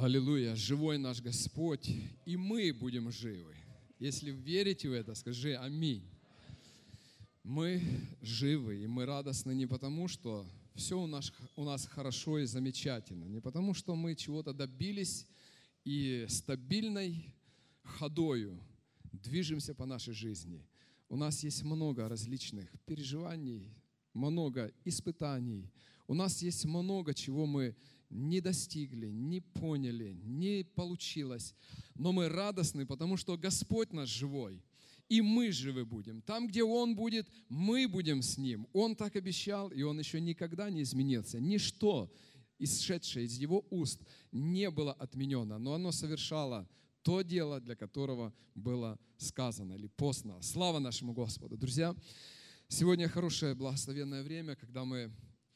Аллилуйя! Живой наш Господь, и мы будем живы. Если верите в это, скажи аминь. Мы живы, и мы радостны не потому, что все у нас хорошо и замечательно, не потому, что мы чего-то добились и стабильной ходою движемся по нашей жизни. У нас есть много различных переживаний, много испытаний. У нас есть много чего мы не достигли, не поняли, не получилось. Но мы радостны, потому что Господь наш живой, и мы живы будем. Там, где Он будет, мы будем с Ним. Он так обещал, и Он еще никогда не изменился. Ничто, исшедшее из Его уст, не было отменено, но оно совершало то дело, для которого было сказано или послано. Слава нашему Господу! Друзья, сегодня хорошее благословенное время, когда мы,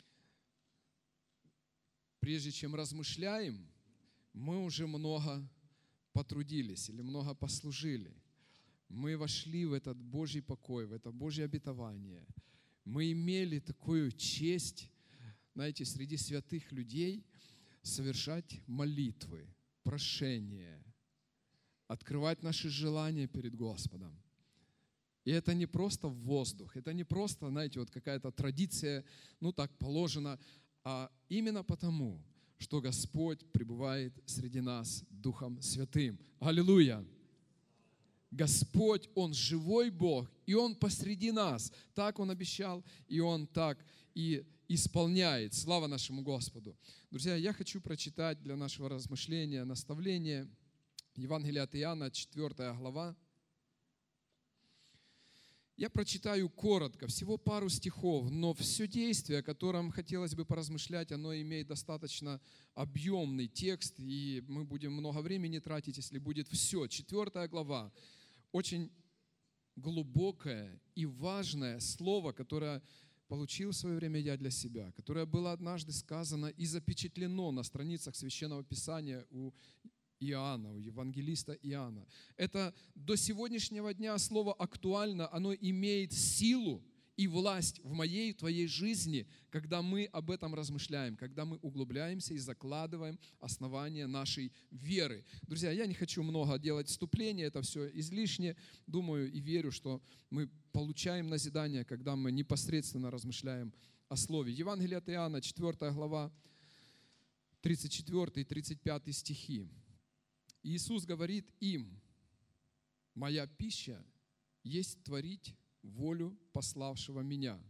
прежде чем размышляем, мы уже много потрудились или много послужили. Мы вошли в этот Божий покой, в это Божье обетование. Мы имели такую честь, знаете, среди святых людей совершать молитвы, прошения, открывать наши желания перед Господом. И это не просто воздух, это не просто, знаете, вот какая-то традиция, ну так положено, а именно потому, что Господь пребывает среди нас Духом Святым. Аллилуйя! Господь, Он живой Бог, и Он посреди нас. Так Он обещал, и Он так и исполняет. Слава нашему Господу! Друзья, я хочу прочитать для нашего размышления, наставления Евангелие от Иоанна, 4 глава. Я прочитаю коротко, всего пару стихов, но все действие, о котором хотелось бы поразмышлять, оно имеет достаточно объемный текст, и мы будем много времени тратить, если будет все. 4 глава. Очень глубокое и важное слово, которое получил в свое время я для себя, которое было однажды сказано и запечатлено на страницах Священного Писания у Иоанна, у евангелиста Иоанна. Это до сегодняшнего дня слово актуально, оно имеет силу и власть в моей, в твоей жизни, когда мы об этом размышляем, когда мы углубляемся и закладываем основания нашей веры. Друзья, я не хочу много делать вступления, это все излишне. Думаю и верю, что мы получаем назидание, когда мы непосредственно размышляем о слове. Евангелие от Иоанна, 4 глава, 34 и 35 стихи. Иисус говорит им: «Моя пища есть творить волю пославшего Меня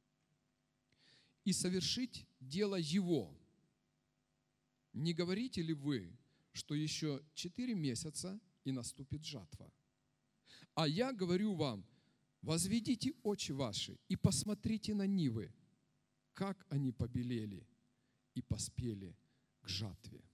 и совершить дело Его. Не говорите ли вы, что еще 4 месяца и наступит жатва? А я говорю вам, возведите очи ваши и посмотрите на нивы, как они побелели и поспели к жатве».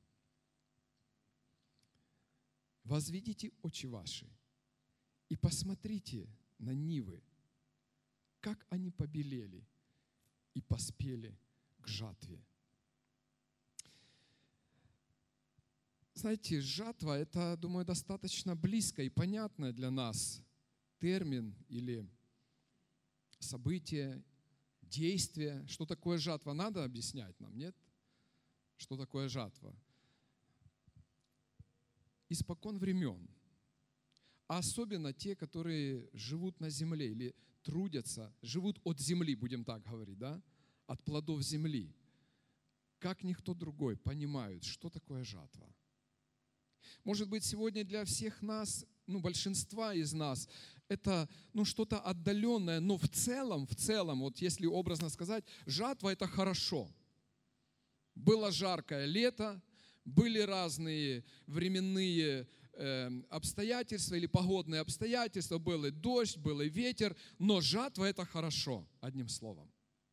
Возведите очи ваши и посмотрите на нивы, как они побелели и поспели к жатве. Знаете, жатва – это, думаю, достаточно близко и понятное для нас термин или событие, действие. Что такое жатва? Надо объяснять нам, нет? Что такое жатва? Испокон времен, а особенно те, которые живут на земле или трудятся, живут от земли, будем так говорить, да, от плодов земли, как никто другой понимают, что такое жатва. Может быть, сегодня для всех нас, большинства из нас, это что-то отдаленное, но в целом, вот если образно сказать, жатва – это хорошо. Было жаркое лето, были разные временные обстоятельства или погодные обстоятельства, был и дождь, был и ветер, но жатва – это хорошо, одним словом.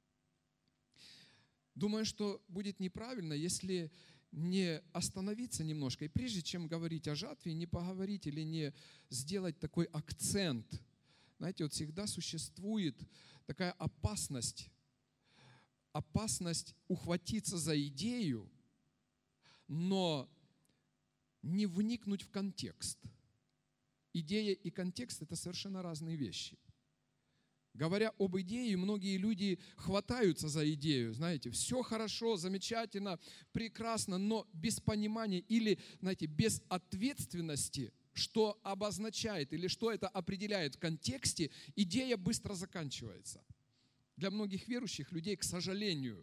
Думаю, что будет неправильно, если не остановиться немножко, и прежде чем говорить о жатве, не поговорить или не сделать такой акцент. Знаете, вот всегда существует такая опасность ухватиться за идею, но не вникнуть в контекст. Идея и контекст – это совершенно разные вещи. Говоря об идее, многие люди хватаются за идею, знаете, все хорошо, замечательно, прекрасно, но без понимания или, знаете, без ответственности, что обозначает или что это определяет в контексте, идея быстро заканчивается. Для многих верующих людей, к сожалению,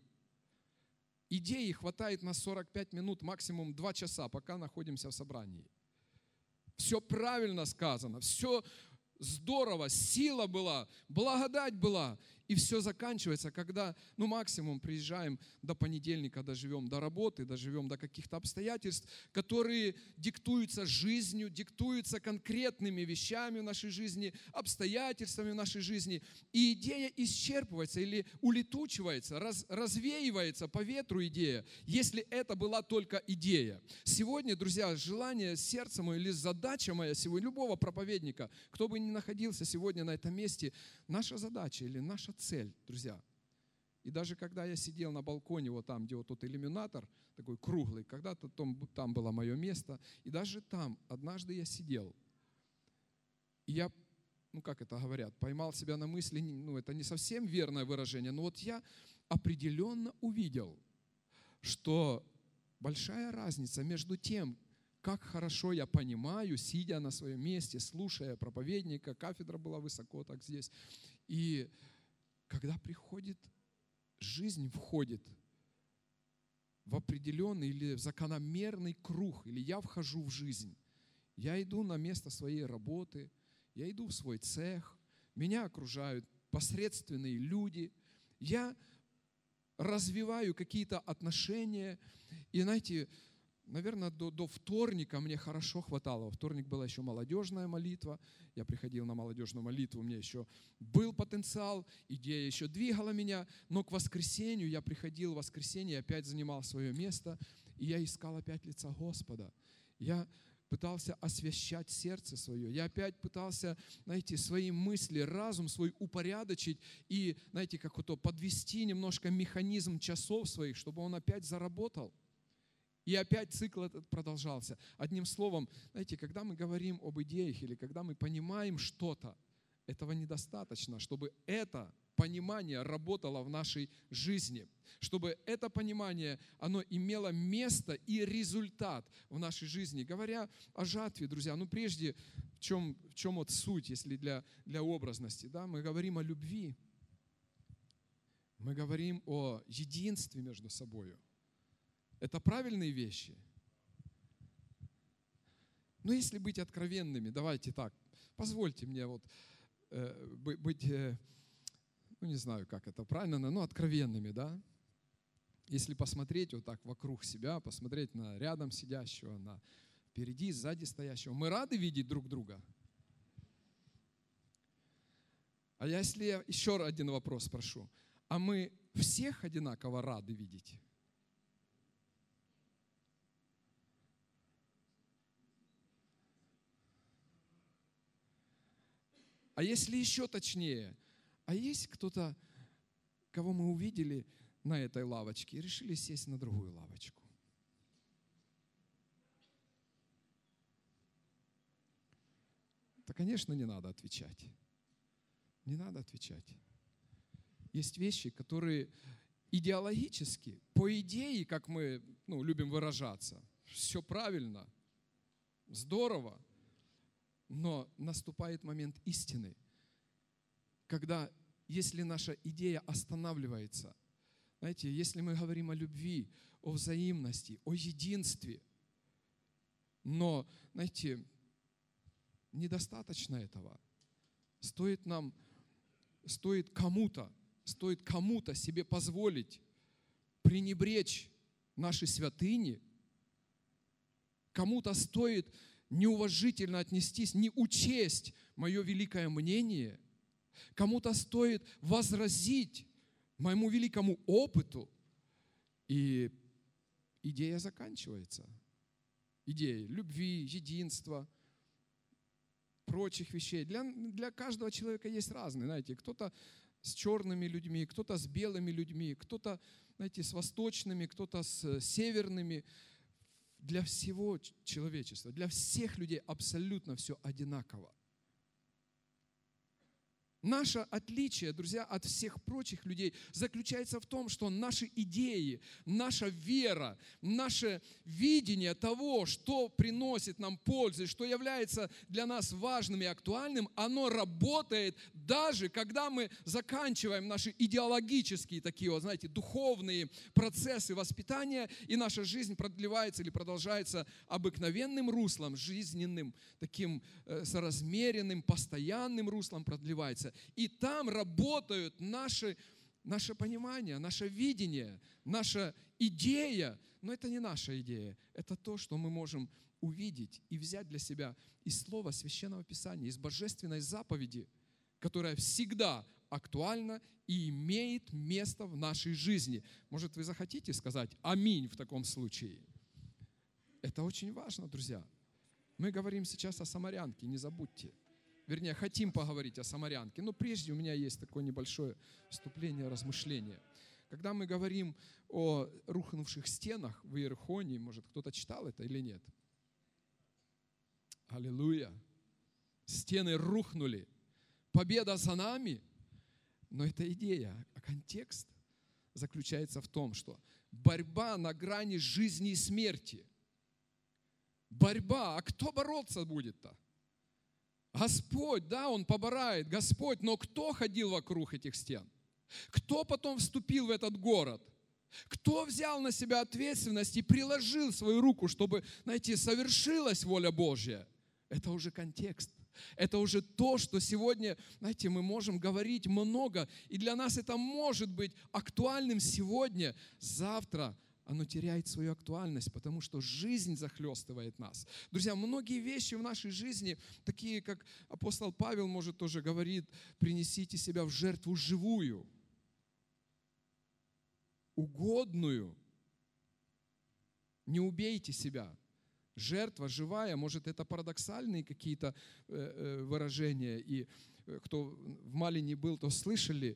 идеи хватает на 45 минут, максимум 2 часа, пока находимся в собрании. Все правильно сказано, все здорово, сила была, благодать была. И все заканчивается, когда, максимум приезжаем до понедельника, доживем до работы, доживем до каких-то обстоятельств, которые диктуются жизнью, диктуются конкретными вещами в нашей жизни, обстоятельствами в нашей жизни. И идея исчерпывается или улетучивается, развеивается по ветру идея, если это была только идея. Сегодня, друзья, желание сердца мое или задача моя сегодня, любого проповедника, кто бы ни находился сегодня на этом месте, наша задача или наша цель, друзья. И даже когда я сидел на балконе, вот там, где вот тот иллюминатор, такой круглый, когда-то там было мое место, и даже там однажды я сидел, и я, как это говорят, поймал себя на мысли, это не совсем верное выражение, но вот я определенно увидел, что большая разница между тем, как хорошо я понимаю, сидя на своем месте, слушая проповедника, кафедра была высоко так здесь, и когда приходит жизнь, входит в определенный или в закономерный круг, или я вхожу в жизнь, я иду на место своей работы, я иду в свой цех, меня окружают посредственные люди, я развиваю какие-то отношения, и знаете, наверное, до вторника мне хорошо хватало. Во вторник была еще молодежная молитва. Я приходил на молодежную молитву, у меня еще был потенциал, идея еще двигала меня. Но к воскресенью я приходил, в воскресенье опять занимал свое место, и я искал опять лица Господа. Я пытался освящать сердце свое. Я опять пытался, свои мысли, разум свой упорядочить и, как вот подвести немножко механизм часов своих, чтобы он опять заработал. И опять цикл этот продолжался. Одним словом, когда мы говорим об идеях или когда мы понимаем что-то, этого недостаточно, чтобы это понимание работало в нашей жизни, чтобы это понимание, оно имело место и результат в нашей жизни. Говоря о жатве, друзья, прежде, в чем вот суть, если для образности, да, мы говорим о любви, мы говорим о единстве между собой. Это правильные вещи. Но если быть откровенными, давайте так, позвольте мне быть, не знаю, как это правильно, но откровенными, да? Если посмотреть вот так вокруг себя, посмотреть на рядом сидящего, на впереди, сзади стоящего, мы рады видеть друг друга? А если я еще один вопрос спрошу, а мы всех одинаково рады видеть? А если еще точнее, а есть кто-то, кого мы увидели на этой лавочке и решили сесть на другую лавочку? Да, конечно, не надо отвечать. Не надо отвечать. Есть вещи, которые идеологически, по идее, как мы любим выражаться, все правильно, здорово. Но наступает момент истины, когда, если наша идея останавливается, если мы говорим о любви, о взаимности, о единстве, но, недостаточно этого. Стоит кому-то себе позволить пренебречь наши святыни, кому-то стоит неуважительно отнестись, не учесть мое великое мнение, кому-то стоит возразить моему великому опыту, и идея заканчивается. Идея любви, единства, прочих вещей. Для каждого человека есть разные, кто-то с черными людьми, кто-то с белыми людьми, кто-то, с восточными, кто-то с северными. Для всего человечества, для всех людей абсолютно все одинаково. Наше отличие, друзья, от всех прочих людей заключается в том, что наши идеи, наша вера, наше видение того, что приносит нам пользу, что является для нас важным и актуальным, оно работает даже когда мы заканчиваем наши идеологические такие, вот, знаете, духовные процессы воспитания, и наша жизнь продлевается или продолжается обыкновенным руслом, жизненным, таким соразмеренным, постоянным руслом продлевается. И там работают наше понимание, наше видение, наша идея. Но это не наша идея, это то, что мы можем увидеть и взять для себя из слова Священного Писания, из божественной заповеди, которая всегда актуальна и имеет место в нашей жизни. Может, вы захотите сказать «Аминь» в таком случае? Это очень важно, друзья. Мы говорим сейчас о самарянке, не забудьте. Вернее, хотим поговорить о самарянке. Но прежде у меня есть такое небольшое вступление, размышление. Когда мы говорим о рухнувших стенах в Иерихоне, может, кто-то читал это или нет? Аллилуйя! Стены рухнули. Победа за нами. Но это идея, а контекст заключается в том, что борьба на грани жизни и смерти. Борьба. А кто бороться будет-то? Господь, да, Он поборает, Господь, но кто ходил вокруг этих стен? Кто потом вступил в этот город? Кто взял на себя ответственность и приложил свою руку, чтобы, знаете, совершилась воля Божья? Это уже контекст. Это уже то, что сегодня, знаете, мы можем говорить много, и для нас это может быть актуальным сегодня, завтра оно теряет свою актуальность, потому что жизнь захлестывает нас. Друзья, многие вещи в нашей жизни, такие как апостол Павел, может, тоже говорит, принесите себя в жертву живую, угодную, не убейте себя. Жертва живая, может, это парадоксальные какие-то выражения, и кто в Малине был, то слышали,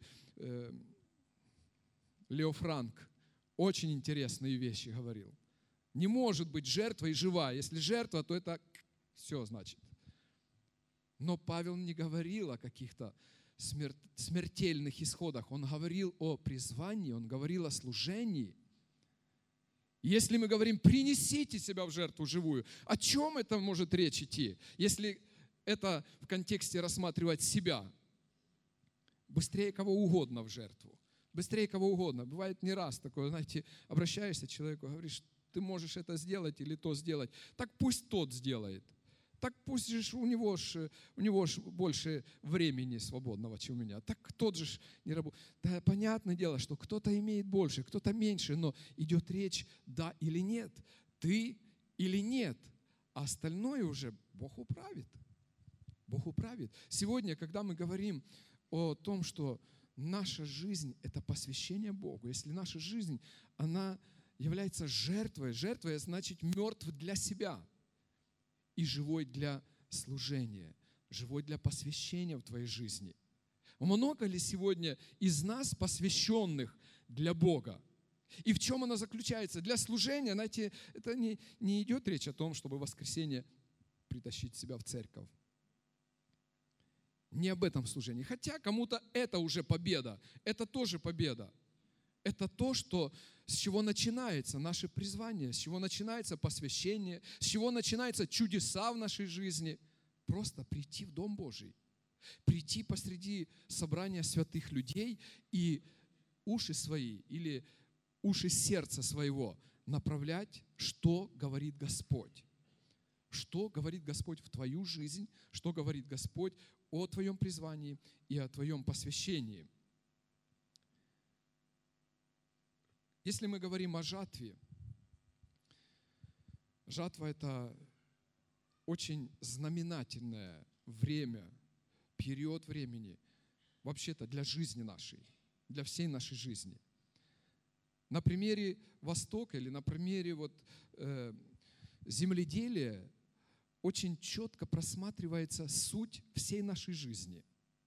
Лео Франк очень интересные вещи говорил. Не может быть жертва и живая. Если жертва, то это все значит. Но Павел не говорил о каких-то смертельных исходах. Он говорил о призвании, он говорил о служении. Если мы говорим, принесите себя в жертву живую, о чем это может речь идти, если это в контексте рассматривать себя? Быстрее кого угодно в жертву. Быстрее кого угодно. Бывает не раз такое, знаете, обращаешься к человеку, говоришь, ты можешь это сделать или то сделать. Так пусть тот сделает. Так пусть же у него больше времени свободного, чем у меня. Так тот же не работает. Да, понятное дело, что кто-то имеет больше, кто-то меньше, но идет речь да или нет, ты или нет. А остальное уже Бог управит. Бог управит. Сегодня, когда мы говорим о том, что наша жизнь – это посвящение Богу. Если наша жизнь, она является жертвой, жертвой значит мертв для себя и живой для служения, живой для посвящения в твоей жизни. Много ли сегодня из нас посвященных для Бога? И в чем она заключается? Для служения, знаете, это не идет речь о том, чтобы в воскресенье притащить себя в церковь. Не об этом служении. Хотя кому-то это уже победа. Это тоже победа. Это то, с чего начинается наше призвание, с чего начинается посвящение, с чего начинаются чудеса в нашей жизни. Просто прийти в Дом Божий. Прийти посреди собрания святых людей и уши свои или уши сердца своего направлять, что говорит Господь. Что говорит Господь в твою жизнь, что говорит Господь о твоем призвании и о твоем посвящении. Если мы говорим о жатве, жатва – это очень знаменательное время, период времени, вообще-то для жизни нашей, для всей нашей жизни. На примере Востока или на примере земледелия очень четко просматривается суть всей нашей жизни.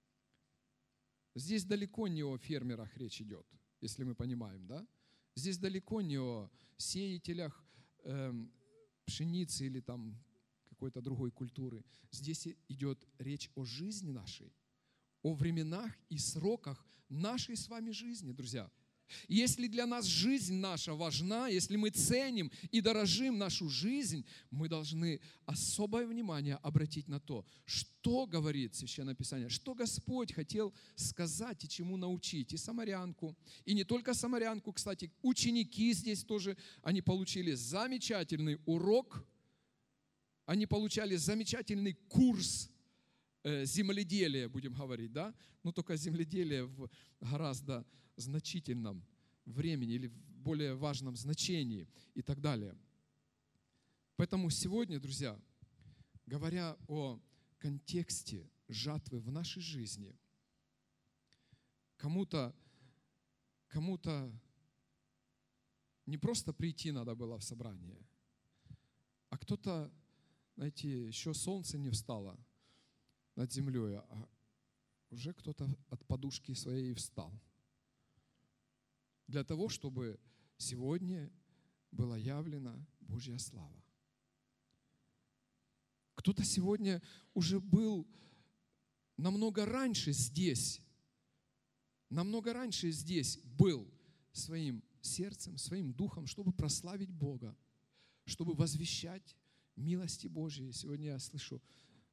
Здесь далеко не о фермерах речь идет, если мы понимаем, да? Здесь далеко не о сеятелях пшеницы или там какой-то другой культуры. Здесь идет речь о жизни нашей, о временах и сроках нашей с вами жизни, друзья. И если для нас жизнь наша важна, если мы ценим и дорожим нашу жизнь, мы должны особое внимание обратить на то, что говорит Священное Писание, что Господь хотел сказать и чему научить. И самарянку, и не только самарянку, кстати, ученики здесь тоже, они получили замечательный урок, они получали замечательный курс земледелия, будем говорить, да? Но только земледелие в гораздо значительном времени или в более важном значении и так далее. Поэтому сегодня, друзья, говоря о контексте жатвы в нашей жизни, кому-то не просто прийти надо было в собрание, а кто-то, знаете, еще солнце не встало над землей, а уже кто-то от подушки своей встал. Для того, чтобы сегодня была явлена Божья слава. Кто-то сегодня уже был намного раньше здесь был своим сердцем, своим духом, чтобы прославить Бога, чтобы возвещать милости Божьей. Сегодня я слышу,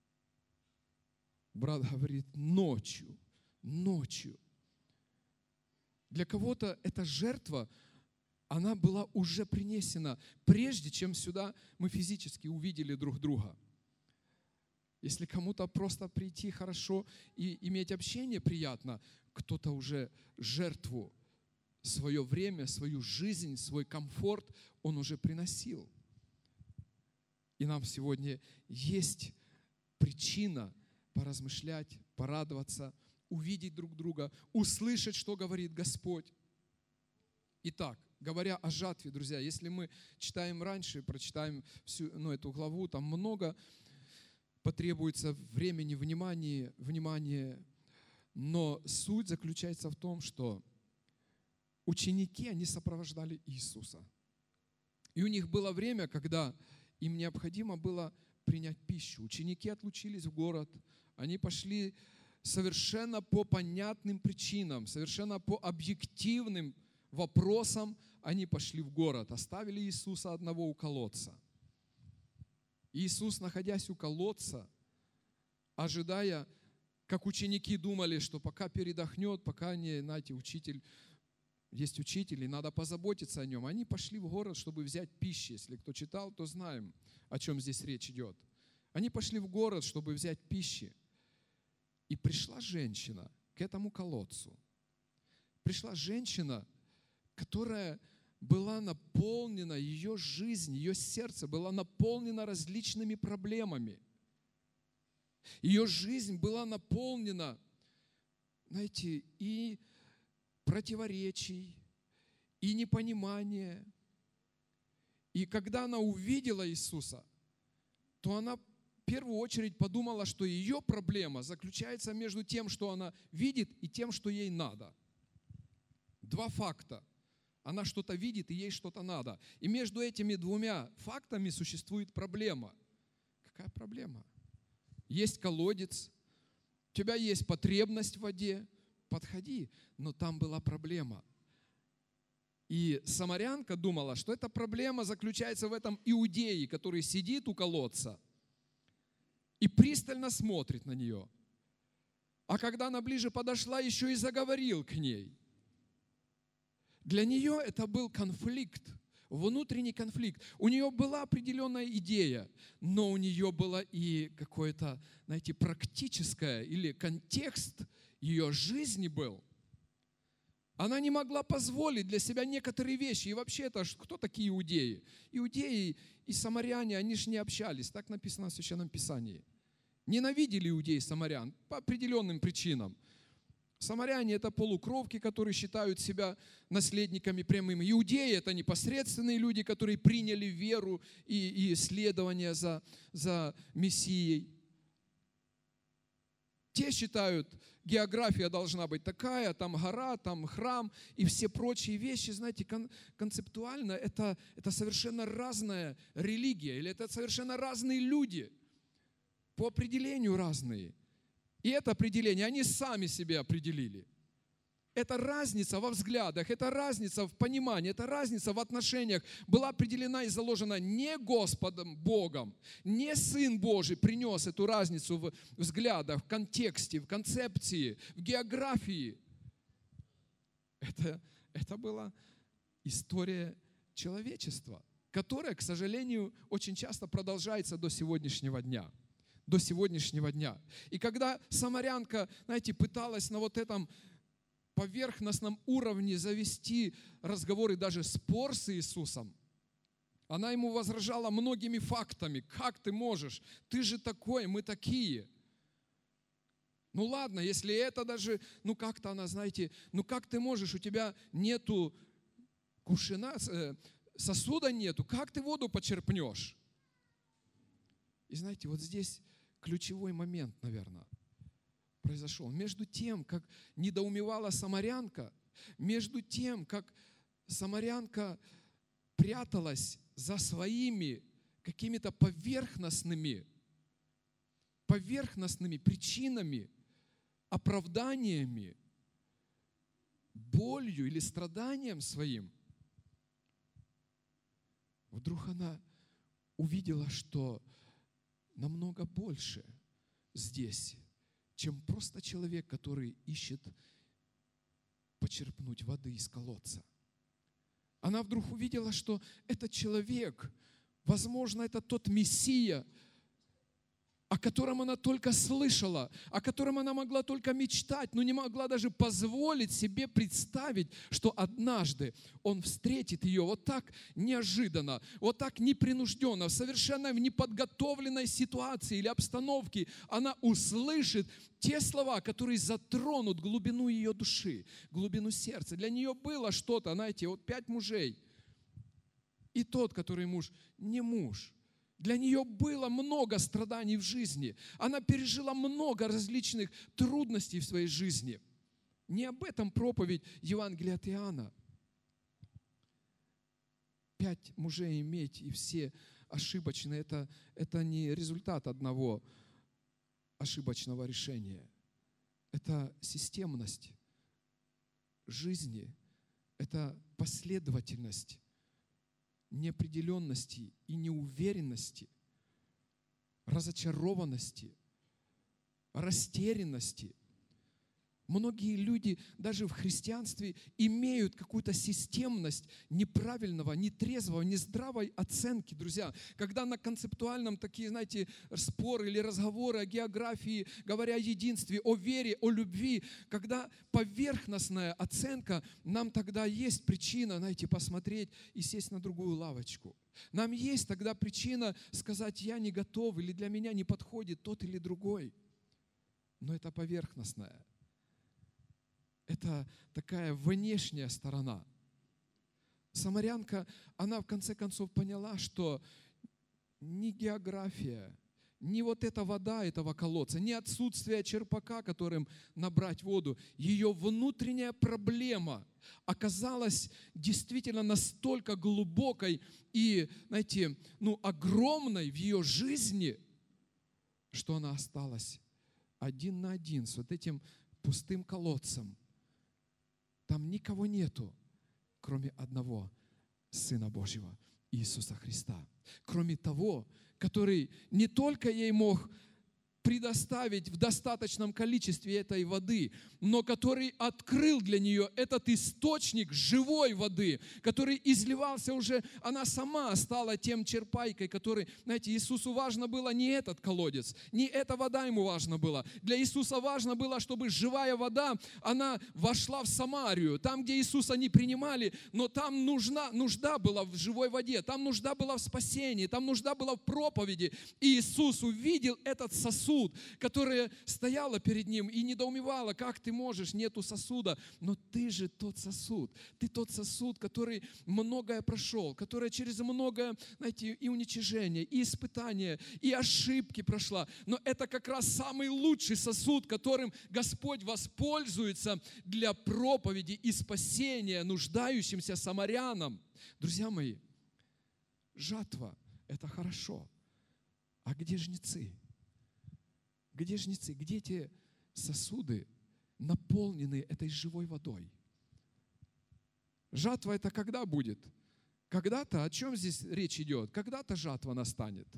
брат говорит, ночью. Для кого-то эта жертва, она была уже принесена, прежде чем сюда мы физически увидели друг друга. Если кому-то просто прийти хорошо и иметь общение приятно, кто-то уже жертву, свое время, свою жизнь, свой комфорт, он уже приносил. И нам сегодня есть причина поразмышлять, порадоваться, увидеть друг друга, услышать, что говорит Господь. Итак, говоря о жатве, друзья, если мы читаем раньше, прочитаем всю эту главу, там много потребуется времени, внимания, но суть заключается в том, что ученики, они сопровождали Иисуса. И у них было время, когда им необходимо было принять пищу. Ученики отлучились в город, они пошли совершенно по понятным причинам, совершенно по объективным вопросам, они пошли в город, оставили Иисуса одного у колодца. Иисус, находясь у колодца, ожидая, как ученики думали, что пока передохнет, пока не, знаете, есть учитель, и надо позаботиться о нем. Они пошли в город, чтобы взять пищу. Если кто читал, то знаем, о чем здесь речь идет. Они пошли в город, чтобы взять пищи. И пришла женщина к этому колодцу. Пришла женщина, которая была наполнена, ее жизнь, ее сердце было наполнено различными проблемами. Ее жизнь была наполнена, знаете, и противоречий, и непонимания. И когда она увидела Иисуса, то она в первую очередь подумала, что ее проблема заключается между тем, что она видит, и тем, что ей надо. Два факта. Она что-то видит, и ей что-то надо. И между этими двумя фактами существует проблема. Какая проблема? Есть колодец, у тебя есть потребность в воде, подходи. Но там была проблема. И самарянка думала, что эта проблема заключается в этом иудее, который сидит у колодца и пристально смотрит на нее. А когда она ближе подошла, еще и заговорил к ней. Для нее это был конфликт, внутренний конфликт. У нее была определенная идея, но у нее было и какое-то, знаете, практическое или контекст ее жизни был. Она не могла позволить для себя некоторые вещи. И вообще, это кто такие иудеи? Иудеи и самаряне, они же не общались. Так написано в Священном Писании. Ненавидели иудеи самарян по определенным причинам. Самаряне – это полукровки, которые считают себя наследниками прямыми. Иудеи – это непосредственные люди, которые приняли веру и исследования за Мессией. Те считают, география должна быть такая, там гора, там храм и все прочие вещи. Знаете, концептуально это совершенно разная религия, или это совершенно разные люди, по определению разные. И это определение они сами себе определили. Это разница во взглядах, это разница в понимании, это разница в отношениях была определена и заложена не Господом Богом, не Сын Божий принес эту разницу в взглядах, в контексте, в концепции, в географии. Это была история человечества, которая, к сожалению, очень часто продолжается до сегодняшнего дня. До сегодняшнего дня. И когда самарянка, знаете, пыталась на вот этом поверхностном уровне завести разговор и даже спор с Иисусом, она ему возражала многими фактами. Как ты можешь? Ты же такой, мы такие. Ну ладно, если это даже, как-то она, знаете, как ты можешь, у тебя нету кувшина, сосуда нету, как ты воду почерпнешь? И знаете, вот здесь ключевой момент, наверное, произошел. Между тем, как недоумевала самарянка, между тем, как самарянка пряталась за своими какими-то поверхностными причинами, оправданиями, болью или страданием своим, вдруг она увидела, что намного больше здесь, чем просто человек, который ищет почерпнуть воды из колодца. Она вдруг увидела, что этот человек, возможно, это тот Мессия, о котором она только слышала, о котором она могла только мечтать, но не могла даже позволить себе представить, что однажды он встретит ее вот так неожиданно, вот так непринужденно, в совершенно неподготовленной ситуации или обстановке. Она услышит те слова, которые затронут глубину ее души, глубину сердца. Для нее было что-то, знаете, вот 5 мужей, и тот, который муж, не муж. Для нее было много страданий в жизни. Она пережила много различных трудностей в своей жизни. Не об этом проповедь Евангелия от Иоанна. 5 мужей иметь, и все ошибочные, это не результат одного ошибочного решения. Это системность жизни, это последовательность неопределенности и неуверенности, разочарованности, растерянности. Многие люди даже в христианстве имеют какую-то системность неправильного, нетрезвого, нездравой оценки, друзья. Когда на концептуальном такие, знаете, споры или разговоры о географии, говоря о единстве, о вере, о любви, когда поверхностная оценка, нам тогда есть причина, знаете, посмотреть и сесть на другую лавочку. Нам есть тогда причина сказать: я не готов, или для меня не подходит тот или другой. Но это поверхностная. Это такая внешняя сторона. Самарянка, она в конце концов поняла, что ни география, ни вот эта вода этого колодца, ни отсутствие черпака, которым набрать воду, ее внутренняя проблема оказалась действительно настолько глубокой и, знаете, огромной в ее жизни, что она осталась один на один с вот этим пустым колодцем. Там никого нету, кроме одного Сына Божьего, Иисуса Христа. Кроме того, который не только ей мог предоставить в достаточном количестве этой воды, но который открыл для нее этот источник живой воды, который изливался уже, она сама стала тем черпайкой, который, знаете, Иисусу важно было не этот колодец, не эта вода ему важно было. Для Иисуса важно было, чтобы живая вода, она вошла в Самарию, там, где Иисуса не принимали, но там нужда была в живой воде, там нужда была в спасении, там нужда была в проповеди. И Иисус увидел этот сосуд, которая стояла перед ним и недоумевала: как ты можешь, нету сосуда. Но ты же тот сосуд. Ты тот сосуд, который многое прошел, который через многое, знаете, и уничижение, и испытания, и ошибки прошла. Но это как раз самый лучший сосуд, которым Господь воспользуется для проповеди и спасения нуждающимся самарянам. Друзья мои, жатва – это хорошо. А где жнецы? Где жнецы? Где те сосуды наполнены этой живой водой. Жатва это когда будет? Когда-то, о чем здесь речь идет? Когда-то жатва настанет.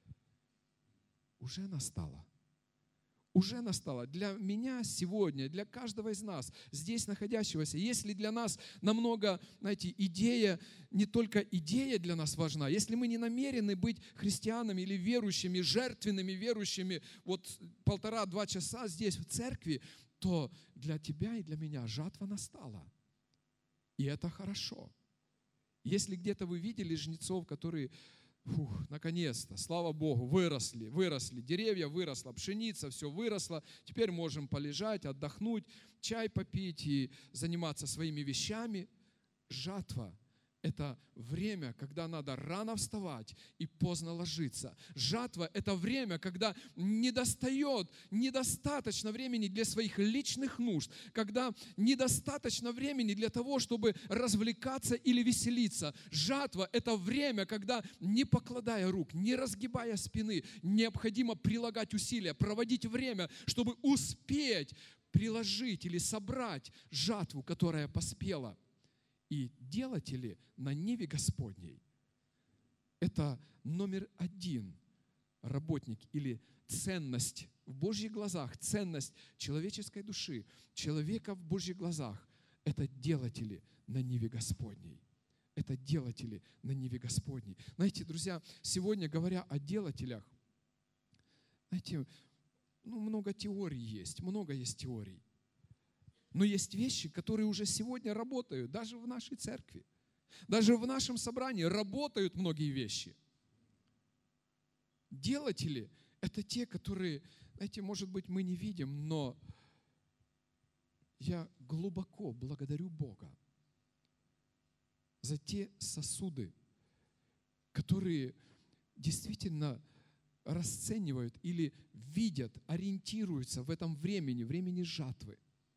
Уже настала. Уже настала. Для меня сегодня, для каждого из нас, здесь находящегося, если для нас намного, знаете, идея, не только идея для нас важна, если мы не намерены быть христианами или верующими, жертвенными верующими, вот 1,5-2 часа здесь в церкви, то для тебя и для меня жатва настала. И это хорошо. Если где-то вы видели жнецов, которые, наконец-то, слава Богу, выросли, деревья выросло, пшеница, все выросло, теперь можем полежать, отдохнуть, чай попить и заниматься своими вещами. Жатва – это время, когда надо рано вставать и поздно ложиться. Жатва – это время, когда недостаточно времени для своих личных нужд, когда недостаточно времени для того, чтобы развлекаться или веселиться. Жатва – это время, когда, не покладая рук, не разгибая спины, необходимо прилагать усилия, проводить время, чтобы успеть приложить или собрать жатву, которая поспела. И делатели на ниве Господней – это номер 1 работник или ценность в Божьих глазах, ценность человеческой души, человека в Божьих глазах – это делатели на ниве Господней. Это делатели на ниве Господней. Знаете, друзья, сегодня, говоря о делателях, знаете, много теорий есть, много есть теорий. Но есть вещи, которые уже сегодня работают, даже в нашей церкви. Даже в нашем собрании работают многие вещи. Делатели – это те, которые, знаете, может быть, мы не видим, но я глубоко благодарю Бога за те сосуды, которые действительно расценивают или видят, ориентируются в этом времени жатвы.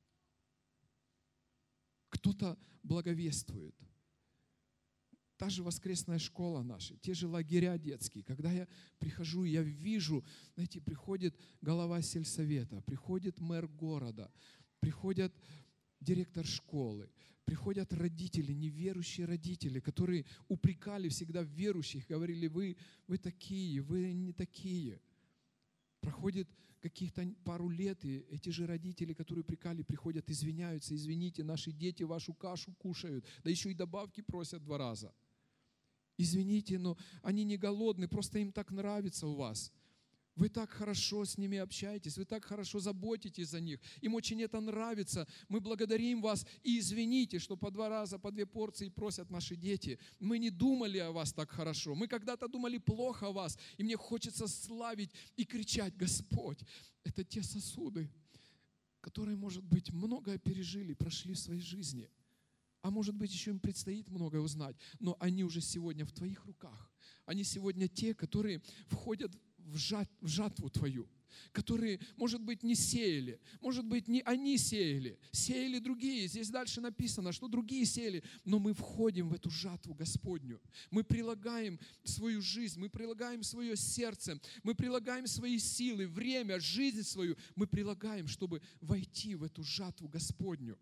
Кто-то благовествует. Та же воскресная школа наша, те же лагеря детские. Когда я прихожу, я вижу, знаете, приходит глава сельсовета, приходит мэр города, приходят директор школы, приходят родители, неверующие родители, которые упрекали всегда верующих, говорили, вы такие, вы не такие. Проходит каких-то пару лет, и эти же родители, которые упрекали, приходят, извиняются, извините, наши дети вашу кашу кушают, да еще и добавки просят 2 раза. Извините, но они не голодны, просто им так нравится у вас. Вы так хорошо с ними общаетесь, вы так хорошо заботитесь за них. Им очень это нравится. Мы благодарим вас и извините, что по 2 раза, по 2 порции просят наши дети. Мы не думали о вас так хорошо. Мы когда-то думали плохо о вас. И мне хочется славить и кричать: Господь, это те сосуды, которые, может быть, многое пережили, прошли в своей жизни. А может быть, еще им предстоит многое узнать. Но они уже сегодня в твоих руках. Они сегодня те, которые входят в жатву твою, которые, может быть, не сеяли, может быть, не они сеяли другие. Здесь дальше написано, что другие сеяли, но мы входим в эту жатву Господню. Мы прилагаем свою жизнь, мы прилагаем свое сердце, мы прилагаем свои силы, время, жизнь свою, мы прилагаем, чтобы войти в эту жатву Господню.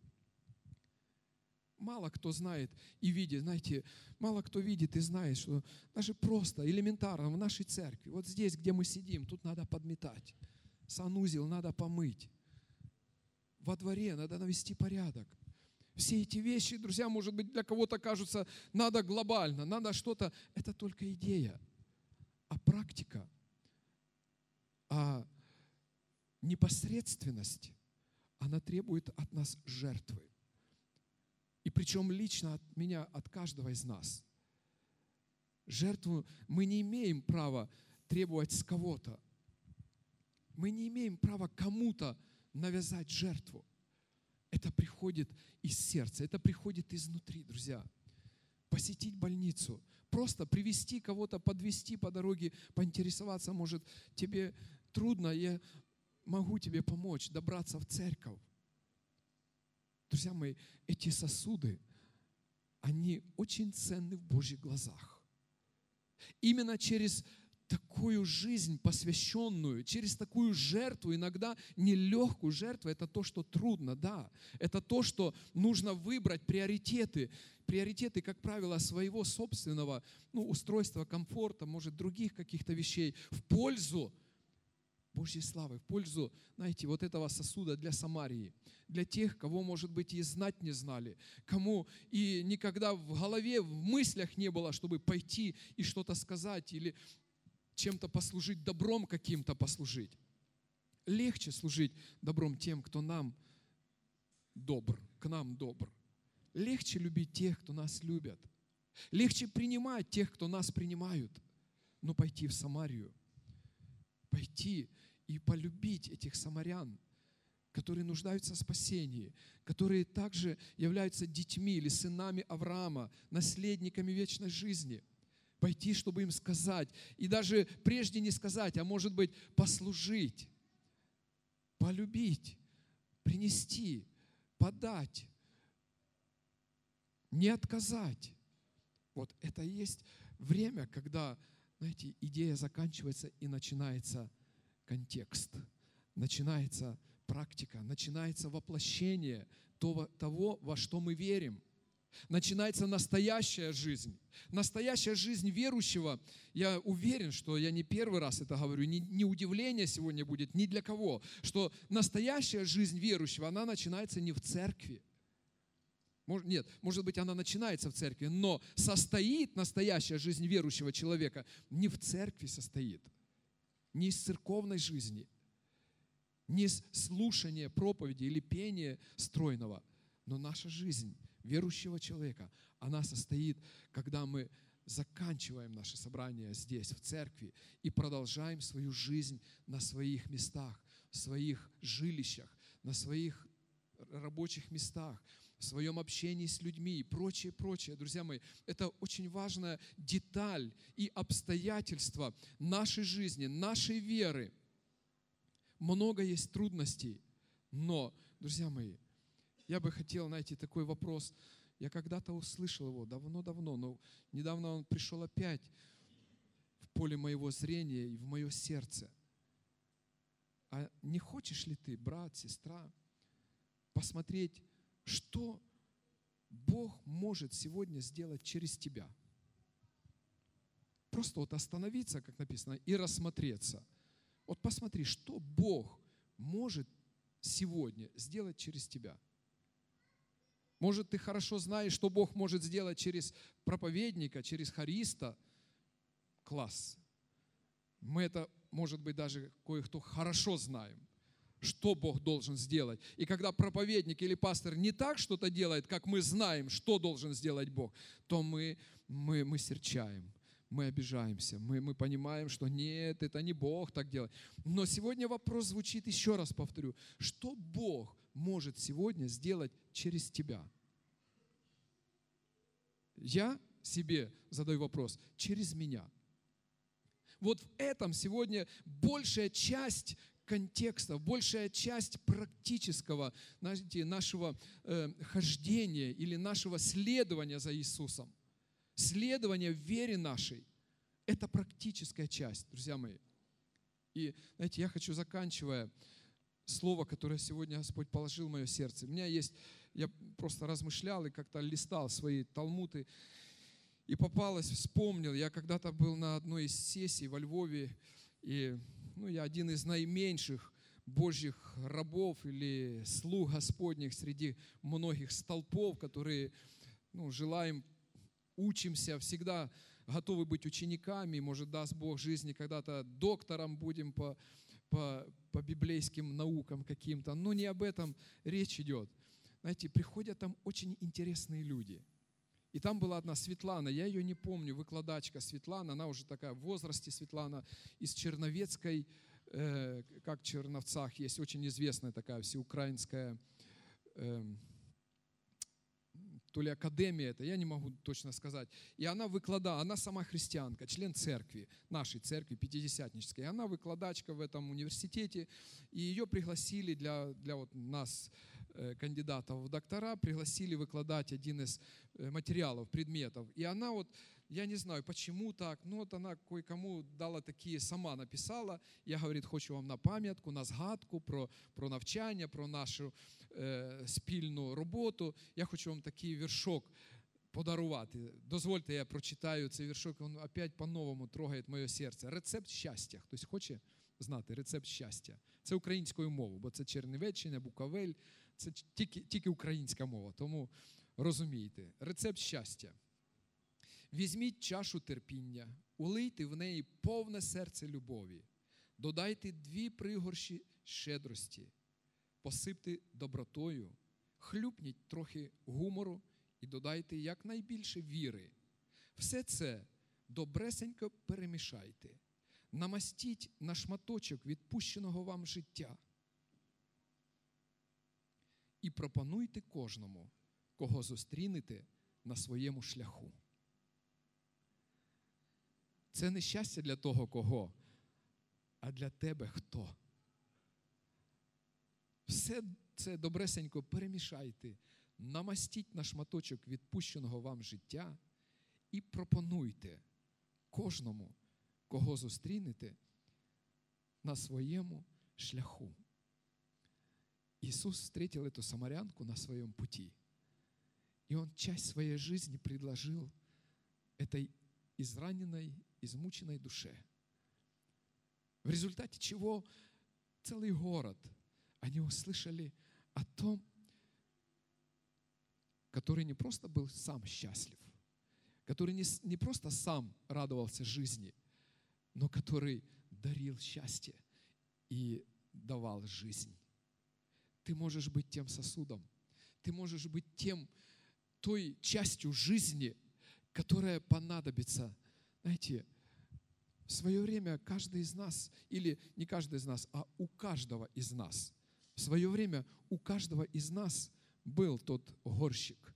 Мало кто знает и видит, знаете, мало кто видит и знает, что даже просто, элементарно в нашей церкви, вот здесь, где мы сидим, тут надо подметать, санузел надо помыть, во дворе надо навести порядок. Все эти вещи, друзья, может быть, для кого-то кажутся, надо глобально, надо что-то. Это только идея. А практика, а непосредственность, она требует от нас жертвы. И причем лично от меня, от каждого из нас. Жертву мы не имеем права требовать с кого-то. Мы не имеем права кому-то навязать жертву. Это приходит из сердца, это приходит изнутри, друзья. Посетить больницу, просто привести кого-то, подвести по дороге, поинтересоваться, может, тебе трудно, я могу тебе помочь добраться в церковь. Друзья мои, эти сосуды, они очень ценны в Божьих глазах. Именно через такую жизнь посвященную, через такую жертву, иногда нелегкую жертву, это то, что трудно, да. Это то, что нужно выбрать приоритеты. Приоритеты, как правило, своего собственного устройства, комфорта, может, других каких-то вещей в пользу Божьей славы, в пользу, знаете, вот этого сосуда для Самарии, для тех, кого, может быть, и знать не знали, кому и никогда в голове, в мыслях не было, чтобы пойти и что-то сказать или чем-то послужить, добром каким-то послужить. Легче служить добром тем, кто нам добр, к нам добр. Легче любить тех, кто нас любят. Легче принимать тех, кто нас принимают. Но пойти в Самарию, пойти и полюбить этих самарян, которые нуждаются в спасении, которые также являются детьми или сынами Авраама, наследниками вечной жизни. Пойти, чтобы им сказать, и даже прежде не сказать, а может быть послужить, полюбить, принести, подать, не отказать. Вот это и есть время, когда, знаете, идея заканчивается и начинается контекст, начинается практика, начинается воплощение того, во что мы верим. Начинается настоящая жизнь. Настоящая жизнь верующего, я уверен, что я не первый раз это говорю, не удивление сегодня будет ни для кого, что настоящая жизнь верующего, она начинается не в церкви. Нет, может быть, она начинается в церкви, но состоит настоящая жизнь верующего человека не в церкви состоит, не из церковной жизни, не из слушания проповеди или пения стройного, но наша жизнь верующего человека, она состоит, когда мы заканчиваем наше собрание здесь, в церкви, и продолжаем свою жизнь на своих местах, в своих жилищах, на своих рабочих местах, в своем общении с людьми и прочее, прочее. Друзья мои, это очень важная деталь и обстоятельство нашей жизни, нашей веры. Много есть трудностей, но, друзья мои, я бы хотел, знаете, такой вопрос. Я когда-то услышал его давно-давно, но недавно он пришел опять в поле моего зрения и в мое сердце. А не хочешь ли ты, брат, сестра, посмотреть, что Бог может сегодня сделать через тебя? Просто вот остановиться, как написано, и рассмотреться. Вот посмотри, что Бог может сегодня сделать через тебя. Может, ты хорошо знаешь, что Бог может сделать через проповедника, через хориста. Класс. Мы это, может быть, даже кое-кто хорошо знаем, что Бог должен сделать. И когда проповедник или пастор не так что-то делает, как мы знаем, что должен сделать Бог, то мы серчаем, мы обижаемся, мы понимаем, что нет, это не Бог так делает. Но сегодня вопрос звучит, еще раз повторю, что Бог может сегодня сделать через тебя? Я себе задаю вопрос, через меня. Вот в этом сегодня большая часть контекста, большая часть практического, знаете, нашего хождения или нашего следования за Иисусом. Следование в вере нашей – это практическая часть, друзья мои. И, знаете, я хочу, заканчивая, слово, которое сегодня Господь положил в мое сердце. У меня есть, я просто размышлял и как-то листал свои талмуды, и попалось, вспомнил, я когда-то был на одной из сессий во Львове, и я один из наименьших Божьих рабов или слуг Господних среди многих столпов, которые желаем, учимся, всегда готовы быть учениками, может, даст Бог жизни, когда-то доктором будем по библейским наукам каким-то, но не об этом речь идет. Знаете, приходят там очень интересные люди. И там была одна Светлана, я ее не помню, выкладачка Светлана, она уже такая в возрасте, Светлана, из Черновецкой, как в Черновцах есть, очень известная такая всеукраинская, то ли академия это, я не могу точно сказать. И она выкладала, она сама христианка, член церкви, нашей церкви пятидесятнической. И она выкладачка в этом университете, и ее пригласили для вот нас, кандидатов в доктора, пригласили выкладать один из материалов, предметов. И она вот, я не знаю, почему так, но вот она кое-кому дала такі, сама написала. Я, говорить, хочу вам на пам'ятку, на згадку про навчання, про нашу спільну роботу. Я хочу вам такий віршок подарувати. Дозвольте, я прочитаю цей віршок, він опять по-новому трогає моє серце. Рецепт щастя. Хтось хоче знати? Рецепт щастя. Це українською мовою, бо це Чернівеччина, Буковель. Це тільки українська мова, тому розумієте. Рецепт щастя. Візьміть чашу терпіння, улийте в неї повне серце любові, додайте 2 пригорші щедрості, посипте добротою, хлюпніть трохи гумору і додайте якнайбільше віри. Все це добресенько перемішайте, намастіть на шматочок відпущеного вам життя і пропонуйте кожному, кого зустрінете на своєму шляху. Це не щастя для того, кого, а для тебе хто. Все це добресенько перемішайте, намастіть на шматочок відпущеного вам життя і пропонуйте кожному, кого зустрінете на своєму шляху. Иисус встретил эту самарянку на своем пути, и Он часть своей жизни предложил этой израненной, измученной душе. В результате чего целый город, они услышали о том, который не просто был сам счастлив, который не просто сам радовался жизни, но который дарил счастье и давал жизнь. Ты можешь быть тем сосудом, ты можешь быть той частью жизни, которая понадобится. Знаете, в свое время каждый из нас, или не каждый из нас, а у каждого из нас, в свое время у каждого из нас был тот горщик,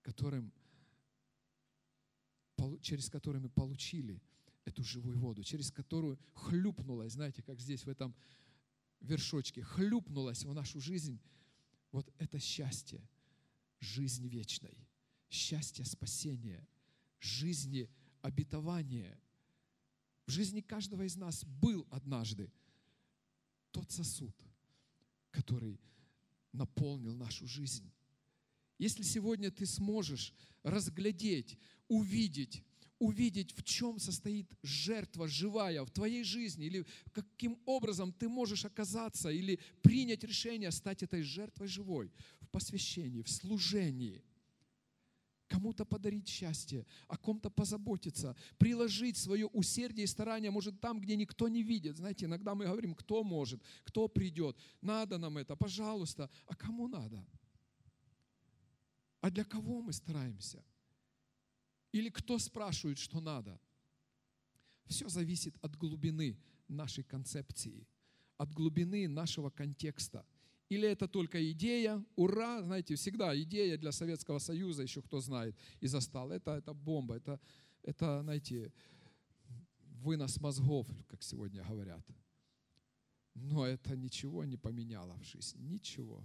через который мы получили эту живую воду, через которую хлюпнулась, знаете, как здесь в этом вершочке, хлюпнулась в нашу жизнь вот это счастье жизни вечной, счастье спасения, жизни обетования. В жизни каждого из нас был однажды тот сосуд, который наполнил нашу жизнь. Если сегодня ты сможешь разглядеть, увидеть, в чем состоит жертва живая в твоей жизни, или каким образом ты можешь оказаться, или принять решение стать этой жертвой живой в посвящении, в служении, кому-то подарить счастье, о ком-то позаботиться, приложить свое усердие и старание, может, там, где никто не видит. Знаете, иногда мы говорим, кто может, кто придет, надо нам это, пожалуйста. А кому надо? А для кого мы стараемся? Или кто спрашивает, что надо? Все зависит от глубины нашей концепции, от глубины нашего контекста. Или это только идея, ура, знаете, всегда идея для Советского Союза, еще кто знает и застал. Это бомба, это, знаете, вынос мозгов, как сегодня говорят. Но это ничего не поменяло в жизни, ничего.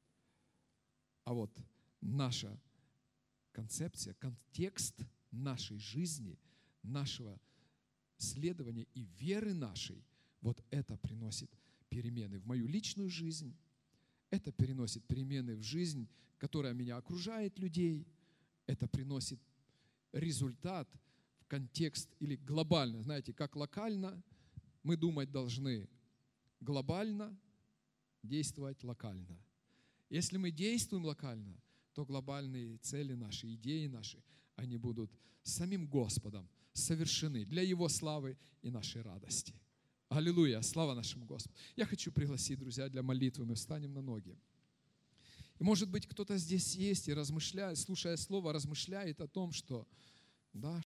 А вот наша концепция, контекст нашей жизни, нашего следования и веры нашей, вот это приносит перемены в мою личную жизнь, это переносит перемены в жизнь, которая меня окружает, людей, это приносит результат в контекст или глобально, знаете, как локально, мы думать должны глобально, действовать локально. Если мы действуем локально, то глобальные цели наши, идеи наши, они будут самим Господом совершены для Его славы и нашей радости. Аллилуйя, слава нашему Господу. Я хочу пригласить, друзья, для молитвы. Мы встанем на ноги. И, может быть, кто-то здесь есть и размышляет, слушая слово, размышляет о том, что, да,